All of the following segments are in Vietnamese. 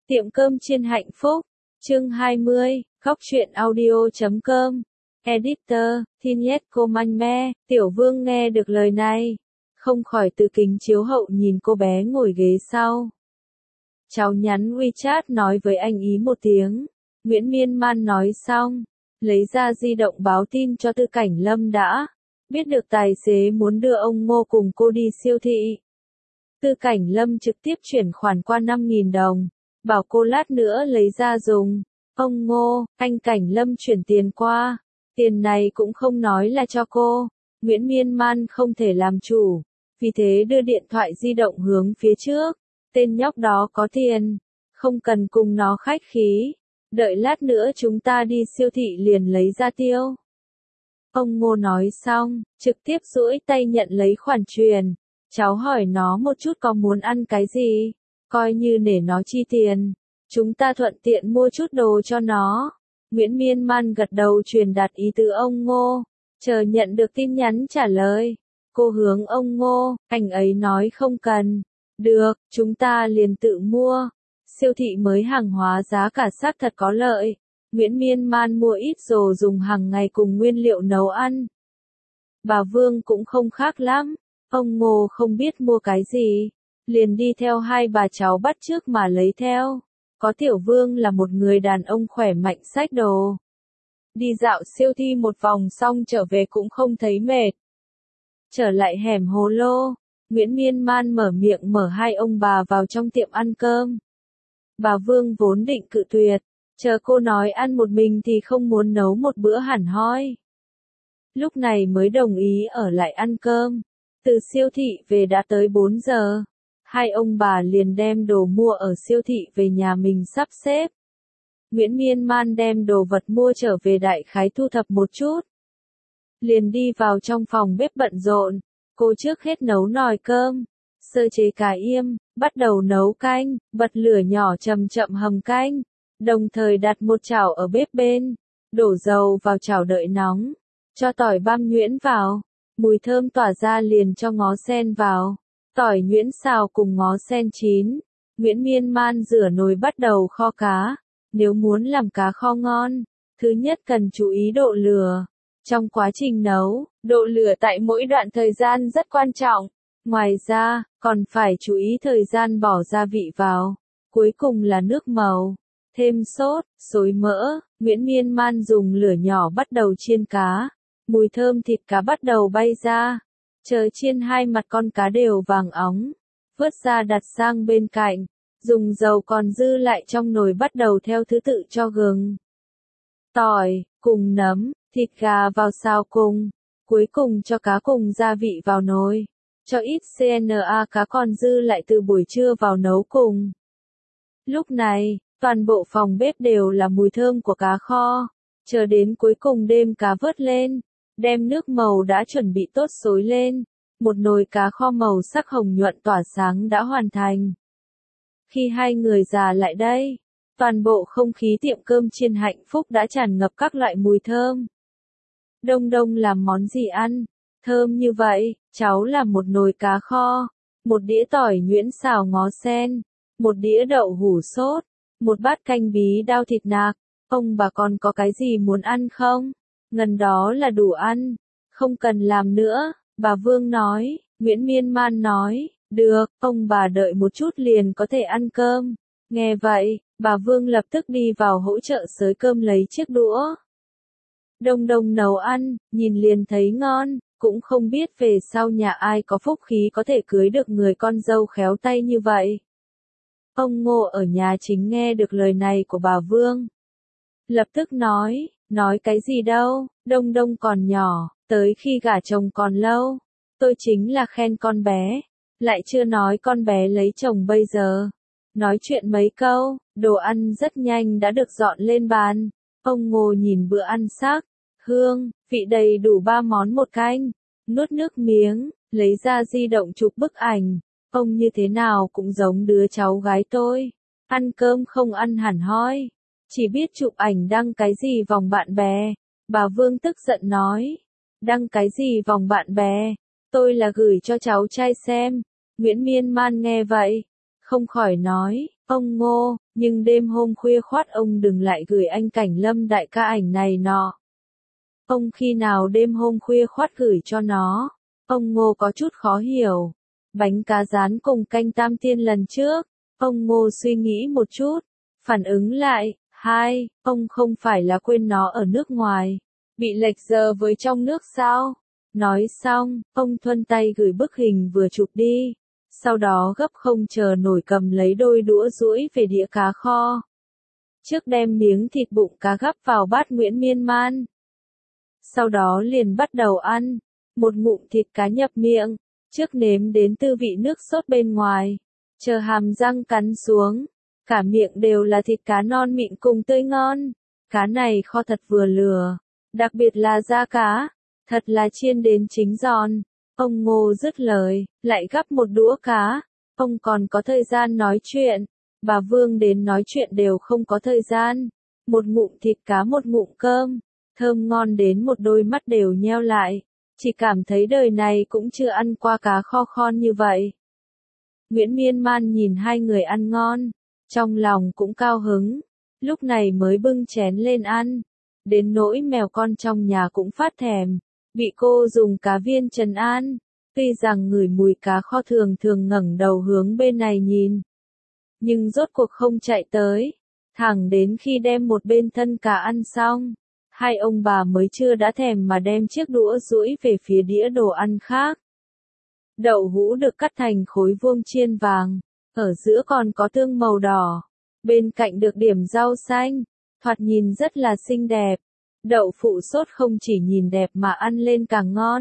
Tiệm cơm chiên hạnh phúc, chương 20, khóc chuyện audio.com, editor, Thinet Comanme, Tiểu Vương nghe được lời này, không khỏi từ kính chiếu hậu nhìn cô bé ngồi ghế sau. Cháu nhắn WeChat nói với anh ý một tiếng, Nguyễn Miên Man nói xong, lấy ra di động báo tin cho Tư Cảnh Lâm đã, biết được tài xế muốn đưa ông Ngô cùng cô đi siêu thị. Tư Cảnh Lâm trực tiếp chuyển khoản qua 5.000 đồng. Bảo cô lát nữa lấy ra dùng. Ông Ngô, anh Cảnh Lâm chuyển tiền qua. Tiền này cũng không nói là cho cô. Nguyễn Miên Man không thể làm chủ. Vì thế đưa điện thoại di động hướng phía trước. Tên nhóc đó có tiền. Không cần cùng nó khách khí. Đợi lát nữa chúng ta đi siêu thị liền lấy ra tiêu. Ông Ngô nói xong, trực tiếp duỗi tay nhận lấy khoản truyền. Cháu hỏi nó một chút có muốn ăn cái gì. Coi như để nó chi tiền, chúng ta thuận tiện mua chút đồ cho nó. Nguyễn Miên Man gật đầu truyền đạt ý tứ ông Ngô, chờ nhận được tin nhắn trả lời. Cô hướng ông Ngô, anh ấy nói không cần. Được, chúng ta liền tự mua. Siêu thị mới hàng hóa giá cả xác thật có lợi. Nguyễn Miên Man mua ít đồ dùng hàng ngày cùng nguyên liệu nấu ăn. Bà Vương cũng không khác lắm, ông Ngô không biết mua cái gì. Liền đi theo hai bà cháu bắt chước mà lấy theo. Có Tiểu Vương là một người đàn ông khỏe mạnh xách đồ. Đi dạo siêu thị một vòng xong trở về cũng không thấy mệt. Trở lại hẻm Hồ Lô, Nguyễn Miên Man mở miệng mở hai ông bà vào trong tiệm ăn cơm. Bà Vương vốn định cự tuyệt, chờ cô nói ăn một mình thì không muốn nấu một bữa hẳn hoi. Lúc này mới đồng ý ở lại ăn cơm. Từ siêu thị về đã tới 4 giờ. Hai ông bà liền đem đồ mua ở siêu thị về nhà mình sắp xếp. Nguyễn Miên Man đem đồ vật mua trở về đại khái thu thập một chút. Liền đi vào trong phòng bếp bận rộn. Cô trước hết nấu nồi cơm, sơ chế cà im, bắt đầu nấu canh, bật lửa nhỏ chậm chậm hầm canh. Đồng thời đặt một chảo ở bếp bên, đổ dầu vào chảo đợi nóng, cho tỏi băm nhuyễn vào, mùi thơm tỏa ra liền cho ngó sen vào. Tỏi nhuyễn xào cùng ngó sen chín. Nguyễn Miên Man rửa nồi bắt đầu kho cá. Nếu muốn làm cá kho ngon, thứ nhất cần chú ý độ lửa. Trong quá trình nấu, độ lửa tại mỗi đoạn thời gian rất quan trọng. Ngoài ra, còn phải chú ý thời gian bỏ gia vị vào. Cuối cùng là nước màu. Thêm sốt, xối mỡ. Nguyễn Miên Man dùng lửa nhỏ bắt đầu chiên cá. Mùi thơm thịt cá bắt đầu bay ra. Chờ chiên hai mặt con cá đều vàng óng, vớt ra đặt sang bên cạnh, dùng dầu còn dư lại trong nồi bắt đầu theo thứ tự cho gừng, tỏi, cùng nấm, thịt gà vào xào cùng, cuối cùng cho cá cùng gia vị vào nồi, cho ít CNA cá còn dư lại từ buổi trưa vào nấu cùng. Lúc này, toàn bộ phòng bếp đều là mùi thơm của cá kho, chờ đến cuối cùng đêm cá vớt lên. Đem nước màu đã chuẩn bị tốt xối lên, một nồi cá kho màu sắc hồng nhuận tỏa sáng đã hoàn thành. Khi hai người già lại đây, toàn bộ không khí tiệm cơm chiên hạnh phúc đã tràn ngập các loại mùi thơm. Đông Đông làm món gì ăn? Thơm như vậy, cháu làm một nồi cá kho, một đĩa tỏi nhuyễn xào ngó sen, một đĩa đậu hủ sốt, một bát canh bí đao thịt nạc. Ông bà còn có cái gì muốn ăn không? Ngần đó là đủ ăn, không cần làm nữa, bà Vương nói. Nguyễn Miên Man nói, được, ông bà đợi một chút liền có thể ăn cơm. Nghe vậy, bà Vương lập tức đi vào hỗ trợ xới cơm lấy chiếc đũa. Đông Đông nấu ăn, nhìn liền thấy ngon, cũng không biết về sau nhà ai có phúc khí có thể cưới được người con dâu khéo tay như vậy. Ông Ngô ở nhà chính nghe được lời này của bà Vương. Lập tức nói cái gì đâu, Đông Đông còn nhỏ, tới khi gả chồng còn lâu. Tôi chính là khen con bé, lại chưa nói con bé lấy chồng bây giờ. Nói chuyện mấy câu, đồ ăn rất nhanh đã được dọn lên bàn. Ông Ngô nhìn bữa ăn sắc, hương, vị đầy đủ 3 món một canh, nuốt nước miếng, lấy ra di động chụp bức ảnh. Ông như thế nào cũng giống đứa cháu gái tôi, ăn cơm không ăn hẳn hoi. Chỉ biết chụp ảnh đăng cái gì vòng bạn bè. Bà Vương tức giận nói. Đăng cái gì vòng bạn bè? Tôi là gửi cho cháu trai xem. Nguyễn Miên Man nghe vậy. không khỏi nói, ông Ngô, nhưng đêm hôm khuya khoắt ông đừng lại gửi anh Cảnh Lâm đại ca ảnh này nọ. Ông khi nào đêm hôm khuya khoắt gửi cho nó? Ông Ngô có chút khó hiểu. Bánh cá rán cùng canh tam tiên lần trước. Ông Ngô suy nghĩ một chút, phản ứng lại, ông không phải là quên nó ở nước ngoài, bị lệch giờ với trong nước sao? Nói xong, ông thuận tay gửi bức hình vừa chụp đi, sau đó gấp không chờ nổi cầm lấy đôi đũa duỗi về đĩa cá kho. Trước đem miếng thịt bụng cá gắp vào bát Nguyễn Miên Man. Sau đó liền bắt đầu ăn, một ngụm thịt cá nhập miệng, trước nếm đến tư vị nước sốt bên ngoài, chờ hàm răng cắn xuống, cả miệng đều là thịt cá non mịn cùng tươi ngon. Cá này kho thật vừa lừa, đặc biệt là da cá, thật là chiên đến chính giòn. Ông Ngô dứt lời, lại gắp một đũa cá, ông còn có thời gian nói chuyện, bà Vương đến nói chuyện đều không có thời gian. Một ngụm thịt cá một ngụm cơm, thơm ngon đến một đôi mắt đều nheo lại, chỉ cảm thấy đời này cũng chưa ăn qua cá kho khon như vậy. Nguyễn Miên Man nhìn hai người ăn ngon, trong lòng cũng cao hứng, lúc này mới bưng chén lên ăn, đến nỗi mèo con trong nhà cũng phát thèm, bị cô dùng cá viên trấn an, tuy rằng ngửi mùi cá kho thường thường ngẩng đầu hướng bên này nhìn, nhưng rốt cuộc không chạy tới, thẳng đến khi đem một bên thân cá ăn xong, hai ông bà mới chưa đã thèm mà đem chiếc đũa duỗi về phía đĩa đồ ăn khác. Đậu hũ được cắt thành khối vuông chiên vàng, ở giữa còn có tương màu đỏ, bên cạnh được điểm rau xanh, thoạt nhìn rất là xinh đẹp. Đậu phụ sốt không chỉ nhìn đẹp mà ăn lên càng ngon.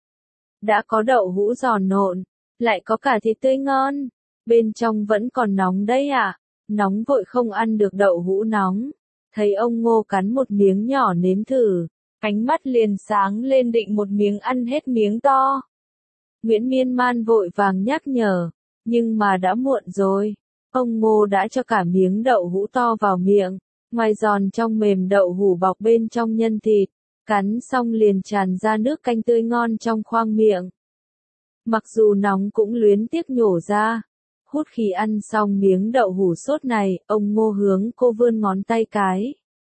Đã có đậu hũ giòn nộn, lại có cả thịt tươi ngon, bên trong vẫn còn nóng đấy à, nóng vội không ăn được đậu hũ nóng. Thấy ông Ngô cắn một miếng nhỏ nếm thử, ánh mắt liền sáng lên định một miếng ăn hết miếng to. Nguyễn Miên Man vội vàng nhắc nhở, nhưng mà đã muộn rồi. Ông Ngô đã cho cả miếng đậu hũ to vào miệng, ngoài giòn trong mềm đậu hũ bọc bên trong nhân thịt, cắn xong liền tràn ra nước canh tươi ngon trong khoang miệng. Mặc dù nóng cũng luyến tiếc nhổ ra. Hút khi ăn xong miếng đậu hũ sốt này, ông Ngô hướng cô vươn ngón tay cái.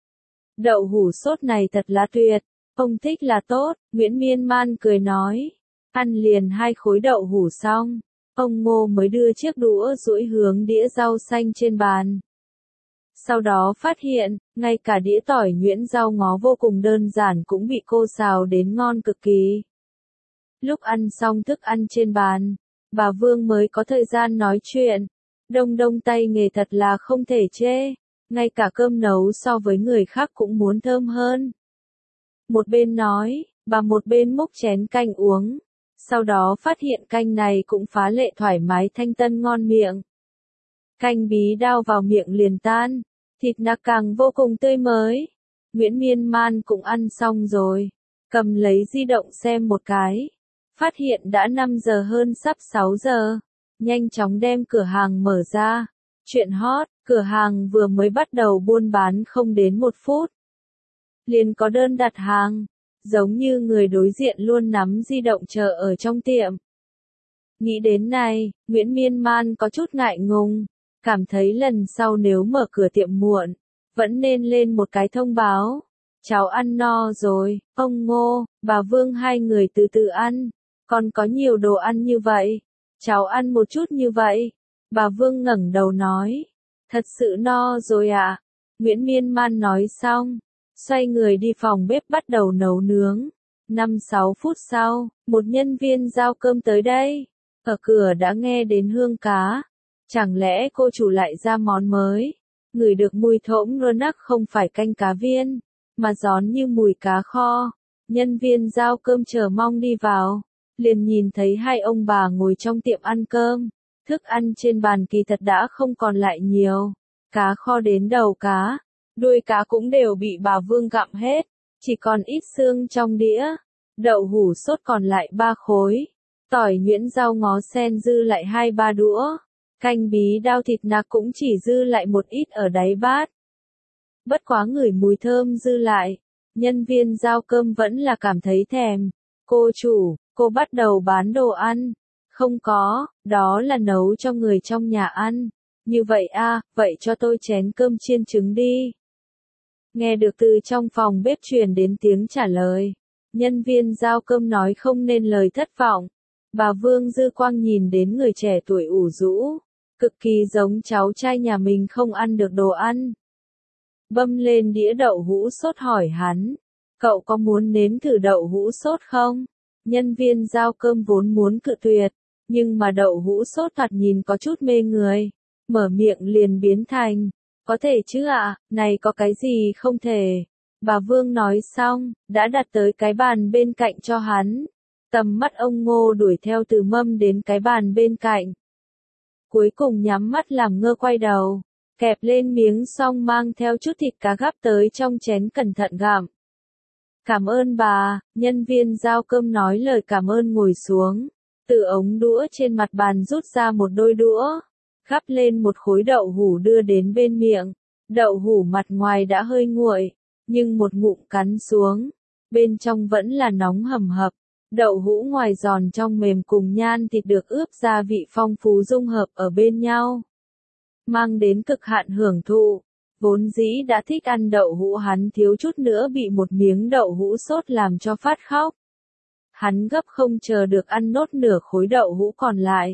Đậu hũ sốt này thật là tuyệt, ông thích là tốt, Nguyễn Miên Man cười nói. Ăn liền 2 khối đậu hũ xong, ông Ngô mới đưa chiếc đũa duỗi hướng đĩa rau xanh trên bàn. Sau đó phát hiện, ngay cả đĩa tỏi nhuyễn rau ngó vô cùng đơn giản cũng bị cô xào đến ngon cực kỳ. Lúc ăn xong thức ăn trên bàn, bà Vương mới có thời gian nói chuyện. Đông tay nghề thật là không thể chê, ngay cả cơm nấu so với người khác cũng muốn thơm hơn. Một bên nói, bà một bên múc chén canh uống. Sau đó phát hiện canh này cũng phá lệ thoải mái thanh tân ngon miệng. Canh bí đao vào miệng liền tan, thịt nạc càng vô cùng tươi mới. Nguyễn Miên Man cũng ăn xong rồi, cầm lấy di động xem một cái. Phát hiện đã 5 giờ hơn sắp 6 giờ, nhanh chóng đem cửa hàng mở ra. Chuyện hot, cửa hàng vừa mới bắt đầu buôn bán không đến 1 phút. Liền có đơn đặt hàng. Giống như người đối diện luôn nắm di động chờ ở trong tiệm. Nghĩ đến này, Nguyễn Miên Man có chút ngại ngùng, cảm thấy lần sau nếu mở cửa tiệm muộn, vẫn nên lên một cái thông báo. Cháu ăn no rồi, ông Ngô, bà Vương hai người từ từ ăn, còn có nhiều đồ ăn như vậy. Cháu ăn một chút như vậy. Bà Vương ngẩng đầu nói, thật sự no rồi ạ. Nguyễn Miên Man nói xong, xoay người đi phòng bếp bắt đầu nấu nướng. 5-6 phút sau, một nhân viên giao cơm tới đây. Ở cửa đã nghe đến hương cá. Chẳng lẽ cô chủ lại ra món mới? Ngửi được mùi thỗm rơ nắc không phải canh cá viên, mà gión như mùi cá kho. Nhân viên giao cơm chờ mong đi vào. Liền nhìn thấy hai ông bà ngồi trong tiệm ăn cơm. Thức ăn trên bàn kỳ thật đã không còn lại nhiều. Cá kho đến đầu cá. Đuôi cá cũng đều bị bà Vương gặm hết, chỉ còn ít xương trong đĩa. Đậu hũ sốt còn lại 3 khối, tỏi nhuyễn rau ngó sen dư lại 2-3 đũa, canh bí đao thịt nạc cũng chỉ dư lại một ít ở đáy bát. Bất quá ngửi mùi thơm dư lại, nhân viên giao cơm vẫn là cảm thấy thèm. Cô chủ, cô bắt đầu bán đồ ăn, Không có, đó là nấu cho người trong nhà ăn. Như vậy à, vậy cho tôi chén cơm chiên trứng đi. Nghe được từ trong phòng bếp truyền đến tiếng trả lời. Nhân viên giao cơm nói không nên lời thất vọng. Bà Vương Dư Quang nhìn đến người trẻ tuổi ủ rũ, cực kỳ giống cháu trai nhà mình không ăn được đồ ăn. Bâm lên đĩa đậu hũ sốt hỏi hắn, cậu có muốn nếm thử đậu hũ sốt không? Nhân viên giao cơm vốn muốn cự tuyệt, nhưng mà đậu hũ sốt thoạt nhìn có chút mê người, mở miệng liền biến thành, có thể chứ ạ, này có cái gì không thể. Bà Vương nói xong, đã đặt tới cái bàn bên cạnh cho hắn. Tầm mắt ông Ngô đuổi theo từ mâm đến cái bàn bên cạnh. Cuối cùng nhắm mắt làm ngơ quay đầu, kẹp lên miếng xong mang theo chút thịt cá gắp tới trong chén cẩn thận gặm. Cảm ơn bà, nhân viên giao cơm nói lời cảm ơn ngồi xuống. Từ ống đũa trên mặt bàn rút ra một đôi đũa, gắp lên một khối đậu hũ đưa đến bên miệng. Đậu hũ mặt ngoài đã hơi nguội, nhưng một ngụm cắn xuống, bên trong vẫn là nóng hầm hập. Đậu hũ ngoài giòn trong mềm cùng nhan thịt được ướp gia vị phong phú dung hợp ở bên nhau, mang đến cực hạn hưởng thụ. Vốn dĩ đã thích ăn đậu hũ hắn thiếu chút nữa bị một miếng đậu hũ sốt làm cho phát khóc. Hắn gấp không chờ được ăn nốt nửa khối đậu hũ còn lại.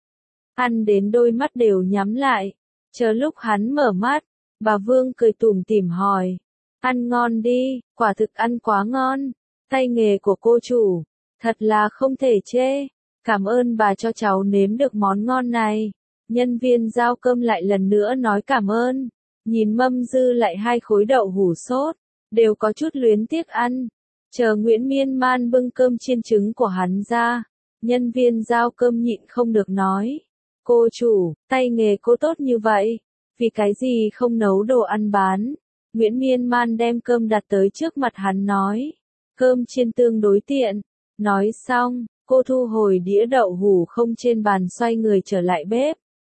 Ăn đến đôi mắt đều nhắm lại. Chờ lúc hắn mở mắt, bà Vương cười tủm tỉm hỏi. Ăn ngon đi, quả thực ăn quá ngon. Tay nghề của cô chủ, thật là không thể chê. Cảm ơn bà cho cháu nếm được món ngon này. Nhân viên giao cơm lại lần nữa nói cảm ơn. Nhìn mâm dư lại 2 khối đậu hũ sốt, đều có chút luyến tiếc ăn. Chờ Nguyễn Miên Man bưng cơm chiên trứng của hắn ra, nhân viên giao cơm nhịn không được nói. Cô chủ, tay nghề cô tốt như vậy, vì cái gì không nấu đồ ăn bán? Nguyễn Miên Man đem cơm đặt tới trước mặt hắn nói. Cơm chiên tương đối tiện. Nói xong, cô thu hồi đĩa đậu hũ không trên bàn xoay người trở lại bếp.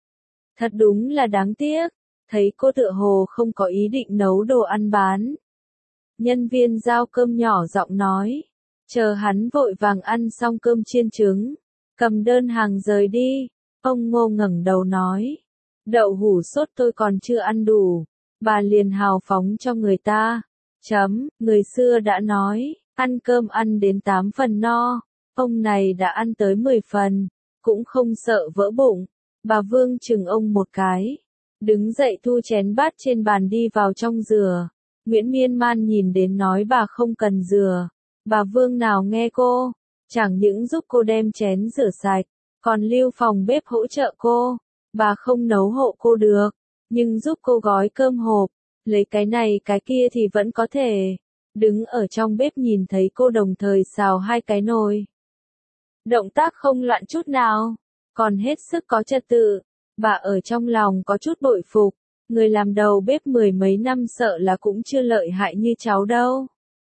Thật đúng là đáng tiếc. Thấy cô tựa hồ không có ý định nấu đồ ăn bán. Nhân viên giao cơm nhỏ giọng nói. Chờ hắn vội vàng ăn xong cơm chiên trứng, cầm đơn hàng rời đi. Ông Ngô ngẩng đầu nói. Đậu hũ sốt tôi còn chưa ăn đủ. Bà liền hào phóng cho người ta. Người xưa đã nói, ăn cơm ăn đến 8 phần no. Ông này đã ăn tới 10 phần, cũng không sợ vỡ bụng. Bà Vương chừng ông một cái. Đứng dậy thu chén bát trên bàn đi vào trong rửa. Nguyễn Miên Man nhìn đến nói bà không cần rửa. Bà Vương nào nghe cô, chẳng những giúp cô đem chén rửa sạch, còn lưu phòng bếp hỗ trợ cô. Bà không nấu hộ cô được, nhưng giúp cô gói cơm hộp, lấy cái này cái kia thì vẫn có thể. Đứng ở trong bếp nhìn thấy cô đồng thời xào 2 cái nồi. Động tác không loạn chút nào, còn hết sức có trật tự. Bà ở trong lòng có chút bội phục, người làm đầu bếp 10 mấy năm sợ là cũng chưa lợi hại như cháu đâu.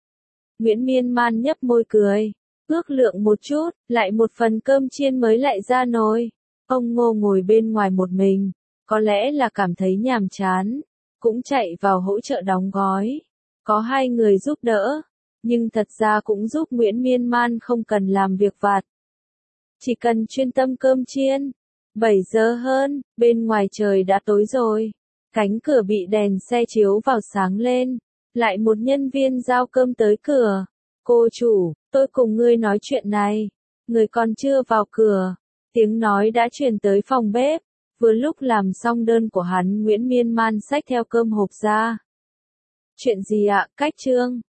Nguyễn Miên Man nhấp môi cười, ước lượng một chút, lại một phần cơm chiên mới lại ra nồi. Ông Ngô ngồi bên ngoài một mình, có lẽ là cảm thấy nhàm chán, cũng chạy vào hỗ trợ đóng gói. Có 2 người giúp đỡ, nhưng thật ra cũng giúp Nguyễn Miên Man không cần làm việc vặt. Chỉ cần chuyên tâm cơm chiên. 7 giờ hơn, bên ngoài trời đã tối rồi. Cánh cửa bị đèn xe chiếu vào sáng lên. Lại một nhân viên giao cơm tới cửa. Cô chủ, tôi cùng ngươi nói chuyện này. Người còn chưa vào cửa. Tiếng nói đã truyền tới phòng bếp. Vừa lúc làm xong đơn của hắn, Nguyễn Miên Man xách theo cơm hộp ra. Chuyện gì ạ, Cách Trương?